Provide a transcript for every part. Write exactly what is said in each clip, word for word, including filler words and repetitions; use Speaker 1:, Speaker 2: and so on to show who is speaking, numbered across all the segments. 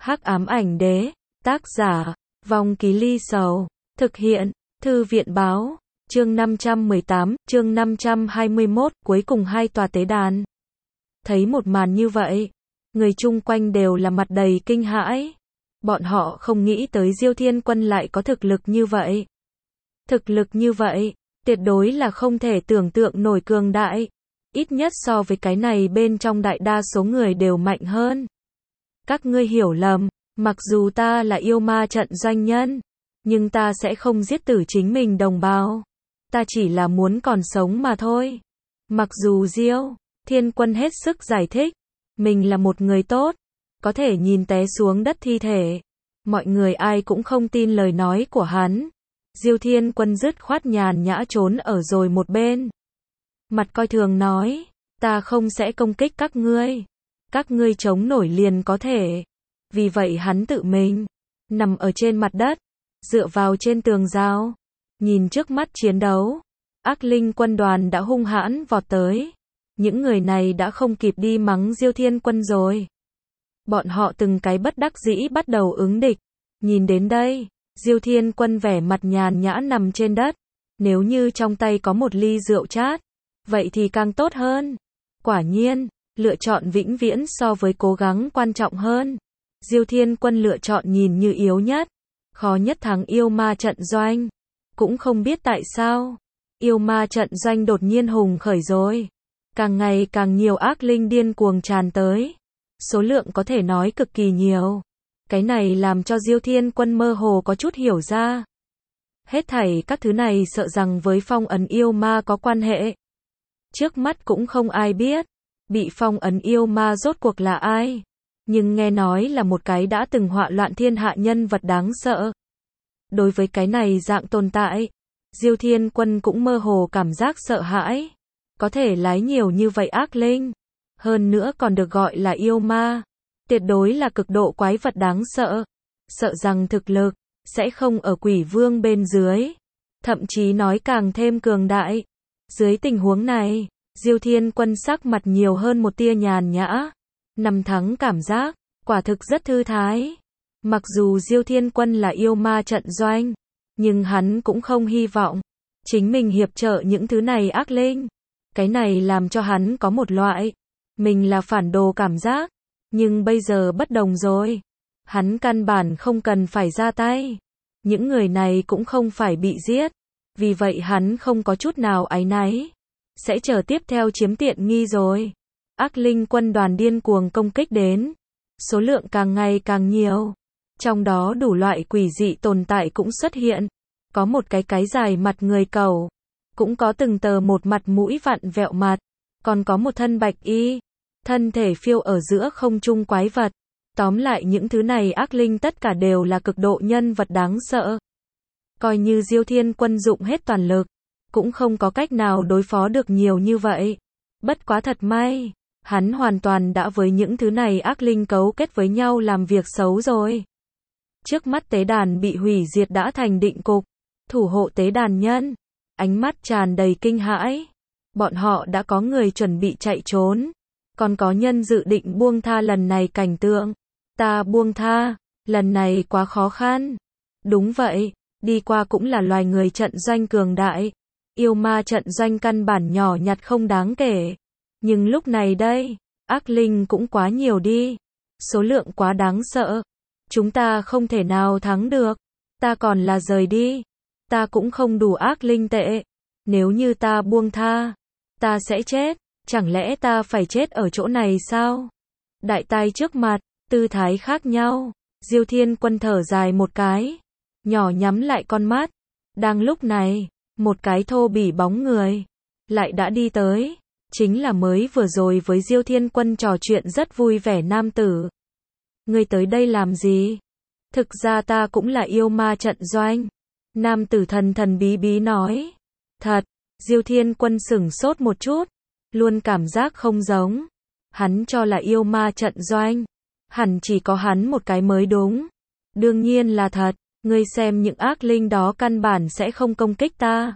Speaker 1: Hắc ám ảnh đế, tác giả, Vong Ký Ly Sầu, thực hiện, Thư viện báo, chương năm trăm mười tám, chương năm trăm hai mươi mốt, cuối cùng hai tòa tế đàn. Thấy một màn như vậy, người chung quanh đều là mặt đầy kinh hãi. Bọn họ không nghĩ tới Diêu Thiên Quân lại có thực lực như vậy. Thực lực như vậy, tuyệt đối là không thể tưởng tượng nổi cường đại. Ít nhất so với cái này bên trong đại đa số người đều mạnh hơn. Các ngươi hiểu lầm, mặc dù ta là yêu ma trận doanh nhân, nhưng ta sẽ không giết tử chính mình đồng bào. Ta chỉ là muốn còn sống mà thôi. Mặc dù Diêu Thiên Quân hết sức giải thích, mình là một người tốt, có thể nhìn té xuống đất thi thể. Mọi người ai cũng không tin lời nói của hắn. Diêu Thiên Quân dứt khoát nhàn nhã trốn ở rồi một bên. Mặt coi thường nói, ta không sẽ công kích các ngươi. Các ngươi chống nổi liền có thể. Vì vậy hắn tự mình nằm ở trên mặt đất, dựa vào trên tường rào, nhìn trước mắt chiến đấu. Ác linh quân đoàn đã hung hãn vọt tới. Những người này đã không kịp đi mắng Diêu Thiên Quân rồi. Bọn họ từng cái bất đắc dĩ bắt đầu ứng địch. Nhìn đến đây, Diêu Thiên Quân vẻ mặt nhàn nhã nằm trên đất. Nếu như trong tay có một ly rượu chát, vậy thì càng tốt hơn. Quả nhiên, lựa chọn vĩnh viễn so với cố gắng quan trọng hơn. Diêu Thiên Quân lựa chọn nhìn như yếu nhất, khó nhất thắng yêu ma trận doanh. Cũng không biết tại sao, yêu ma trận doanh đột nhiên hùng khởi rồi. Càng ngày càng nhiều ác linh điên cuồng tràn tới. Số lượng có thể nói cực kỳ nhiều. Cái này làm cho Diêu Thiên Quân mơ hồ có chút hiểu ra. Hết thảy các thứ này sợ rằng với phong ấn yêu ma có quan hệ. Trước mắt cũng không ai biết, bị phong ấn yêu ma rốt cuộc là ai. Nhưng nghe nói là một cái đã từng họa loạn thiên hạ nhân vật đáng sợ. Đối với cái này dạng tồn tại, Diêu Thiên Quân cũng mơ hồ cảm giác sợ hãi. Có thể lái nhiều như vậy ác linh, hơn nữa còn được gọi là yêu ma. Tuyệt đối là cực độ quái vật đáng sợ. Sợ rằng thực lực sẽ không ở quỷ vương bên dưới, thậm chí nói càng thêm cường đại. Dưới tình huống này, Diêu Thiên Quân sắc mặt nhiều hơn một tia nhàn nhã. Năm thắng cảm giác, quả thực rất thư thái. Mặc dù Diêu Thiên Quân là yêu ma trận doanh, nhưng hắn cũng không hy vọng chính mình hiệp trợ những thứ này ác linh. Cái này làm cho hắn có một loại mình là phản đồ cảm giác. Nhưng bây giờ bất đồng rồi. Hắn căn bản không cần phải ra tay. Những người này cũng không phải bị giết. Vì vậy hắn không có chút nào áy náy. Sẽ chờ tiếp theo chiếm tiện nghi rồi. Ác linh quân đoàn điên cuồng công kích đến. Số lượng càng ngày càng nhiều. Trong đó đủ loại quỷ dị tồn tại cũng xuất hiện. Có một cái cái dài mặt người cẩu. Cũng có từng tờ một mặt mũi vặn vẹo mặt. Còn có một thân bạch y. Thân thể phiêu ở giữa không trung quái vật. Tóm lại những thứ này ác linh tất cả đều là cực độ nhân vật đáng sợ. Coi như Diêu Thiên Quân dụng hết toàn lực, cũng không có cách nào đối phó được nhiều như vậy. Bất quá thật may, hắn hoàn toàn đã với những thứ này ác linh cấu kết với nhau làm việc xấu rồi. Trước mắt tế đàn bị hủy diệt đã thành định cục. Thủ hộ tế đàn nhân, ánh mắt tràn đầy kinh hãi. Bọn họ đã có người chuẩn bị chạy trốn. Còn có nhân dự định buông tha lần này cảnh tượng. Ta buông tha, lần này quá khó khăn. Đúng vậy, đi qua cũng là loài người trận doanh cường đại. Yêu ma trận doanh căn bản nhỏ nhặt không đáng kể. Nhưng lúc này đây, ác linh cũng quá nhiều đi. Số lượng quá đáng sợ. Chúng ta không thể nào thắng được. Ta còn là rời đi. Ta cũng không đủ ác linh tệ. Nếu như ta buông tha, ta sẽ chết. Chẳng lẽ ta phải chết ở chỗ này sao? Đại tai trước mặt, tư thái khác nhau. Diêu Thiên Quân thở dài một cái, nhỏ nhắm lại con mắt. Đang lúc này, một cái thô bỉ bóng người lại đã đi tới. Chính là mới vừa rồi với Diêu Thiên Quân trò chuyện rất vui vẻ nam tử. Ngươi tới đây làm gì? Thực ra ta cũng là yêu ma trận doanh. Nam tử thần thần bí bí nói. Thật, Diêu Thiên Quân sửng sốt một chút. Luôn cảm giác không giống. Hắn cho là yêu ma trận doanh. Hẳn chỉ có hắn một cái mới đúng. Đương nhiên là thật. Ngươi xem những ác linh đó căn bản sẽ không công kích ta.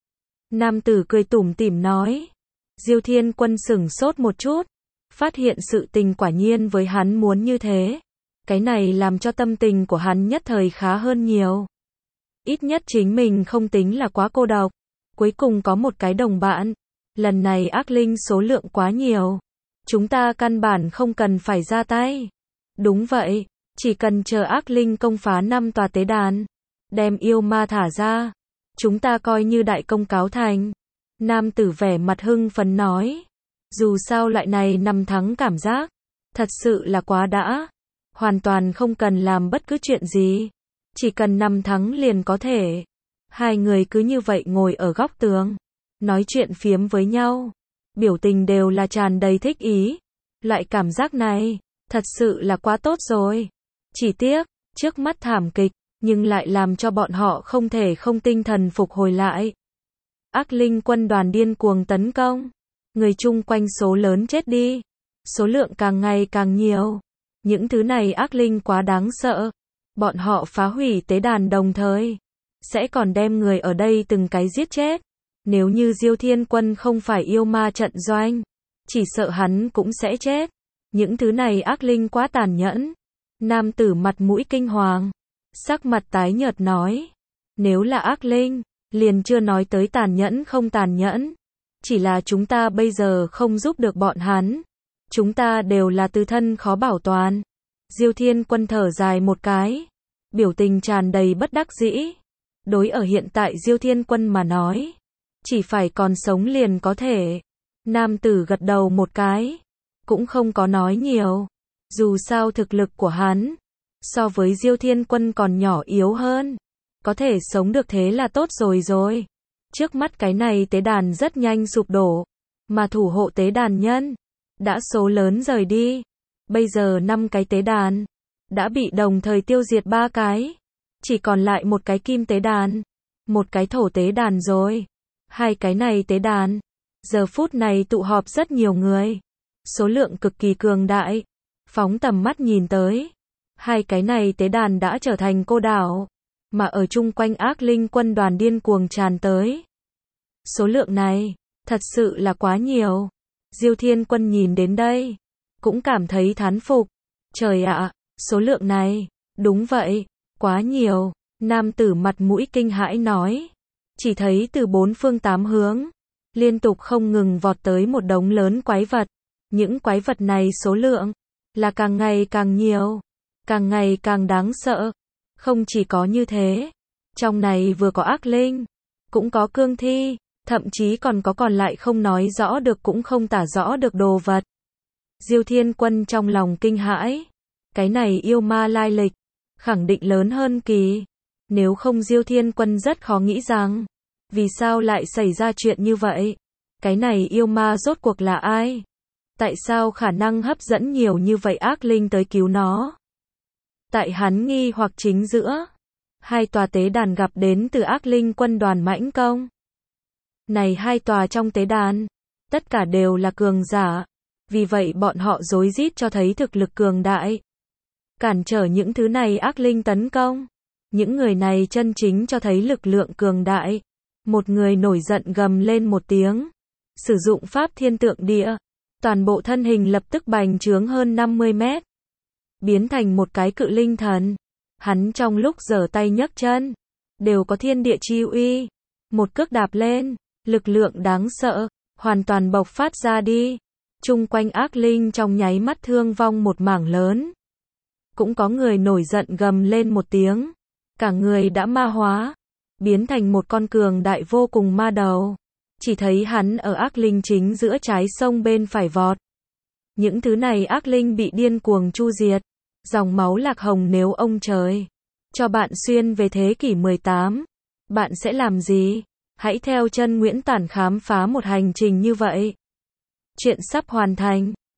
Speaker 1: Nam tử cười tủm tỉm nói. Diêu Thiên Quân sửng sốt một chút. Phát hiện sự tình quả nhiên với hắn muốn như thế. Cái này làm cho tâm tình của hắn nhất thời khá hơn nhiều. Ít nhất chính mình không tính là quá cô độc. Cuối cùng có một cái đồng bạn. Lần này ác linh số lượng quá nhiều. Chúng ta căn bản không cần phải ra tay. Đúng vậy, chỉ cần chờ ác linh công phá năm tòa tế đàn, đem yêu ma thả ra, chúng ta coi như đại công cáo thành. Nam tử vẻ mặt hưng phấn nói. Dù sao loại này năm thắng cảm giác, thật sự là quá đã. Hoàn toàn không cần làm bất cứ chuyện gì. Chỉ cần năm thắng liền có thể. Hai người cứ như vậy ngồi ở góc tường, nói chuyện phiếm với nhau. Biểu tình đều là tràn đầy thích ý. Loại cảm giác này, thật sự là quá tốt rồi. Chỉ tiếc, trước mắt thảm kịch, nhưng lại làm cho bọn họ không thể không tinh thần phục hồi lại. Ác linh quân đoàn điên cuồng tấn công. Người chung quanh số lớn chết đi. Số lượng càng ngày càng nhiều. Những thứ này ác linh quá đáng sợ. Bọn họ phá hủy tế đàn đồng thời. Sẽ còn đem người ở đây từng cái giết chết. Nếu như Diêu Thiên Quân không phải yêu ma trận doanh, chỉ sợ hắn cũng sẽ chết. Những thứ này ác linh quá tàn nhẫn. Nam tử mặt mũi kinh hoàng, sắc mặt tái nhợt nói. Nếu là ác linh, liền chưa nói tới tàn nhẫn không tàn nhẫn. Chỉ là chúng ta bây giờ không giúp được bọn hắn. Chúng ta đều là từ thân khó bảo toàn. Diêu Thiên Quân thở dài một cái. Biểu tình tràn đầy bất đắc dĩ. Đối ở hiện tại Diêu Thiên Quân mà nói, chỉ phải còn sống liền có thể. Nam tử gật đầu một cái. Cũng không có nói nhiều. Dù sao thực lực của hắn, so với Diêu Thiên Quân còn nhỏ yếu hơn. Có thể sống được thế là tốt rồi rồi. Trước mắt cái này tế đàn rất nhanh sụp đổ. Mà thủ hộ tế đàn nhân, đã số lớn rời đi. Bây giờ năm cái tế đàn, đã bị đồng thời tiêu diệt ba cái. Chỉ còn lại một cái kim tế đàn, một cái thổ tế đàn rồi. Hai cái này tế đàn, giờ phút này tụ họp rất nhiều người. Số lượng cực kỳ cường đại. Phóng tầm mắt nhìn tới. Hai cái này tế đàn đã trở thành cô đảo. Mà ở chung quanh ác linh quân đoàn điên cuồng tràn tới. Số lượng này, thật sự là quá nhiều. Diêu Thiên Quân nhìn đến đây, cũng cảm thấy thán phục. Trời ạ, số lượng này, đúng vậy, quá nhiều. Nam tử mặt mũi kinh hãi nói. Chỉ thấy từ bốn phương tám hướng, liên tục không ngừng vọt tới một đống lớn quái vật. Những quái vật này số lượng, là càng ngày càng nhiều, càng ngày càng đáng sợ. Không chỉ có như thế, trong này vừa có ác linh, cũng có cương thi, thậm chí còn có còn lại không nói rõ được cũng không tả rõ được đồ vật. Diêu Thiên Quân trong lòng kinh hãi. Cái này yêu ma lai lịch, khẳng định lớn hơn kỳ. Nếu không Diêu Thiên Quân rất khó nghĩ rằng, vì sao lại xảy ra chuyện như vậy? Cái này yêu ma rốt cuộc là ai? Tại sao khả năng hấp dẫn nhiều như vậy ác linh tới cứu nó? Tại hắn nghi hoặc chính giữa, hai tòa tế đàn gặp đến từ ác linh quân đoàn mãnh công. Này hai tòa trong tế đàn, tất cả đều là cường giả. Vì vậy bọn họ rối rít cho thấy thực lực cường đại. Cản trở những thứ này ác linh tấn công. Những người này chân chính cho thấy lực lượng cường đại. Một người nổi giận gầm lên một tiếng. Sử dụng pháp thiên tượng địa. Toàn bộ thân hình lập tức bành trướng hơn năm mươi mét. Biến thành một cái cự linh thần. Hắn trong lúc giở tay nhấc chân, đều có thiên địa chi uy. Một cước đạp lên, lực lượng đáng sợ, hoàn toàn bộc phát ra đi. Chung quanh ác linh trong nháy mắt thương vong một mảng lớn. Cũng có người nổi giận gầm lên một tiếng. Cả người đã ma hóa, biến thành một con cường đại vô cùng ma đầu. Chỉ thấy hắn ở ác linh chính giữa trái sông bên phải vọt. Những thứ này ác linh bị điên cuồng chu diệt. Dòng máu lạc hồng nếu ông trời cho bạn xuyên về thế kỷ mười tám, bạn sẽ làm gì? Hãy theo chân Nguyễn Tản khám phá một hành trình như vậy. Chuyện sắp hoàn thành.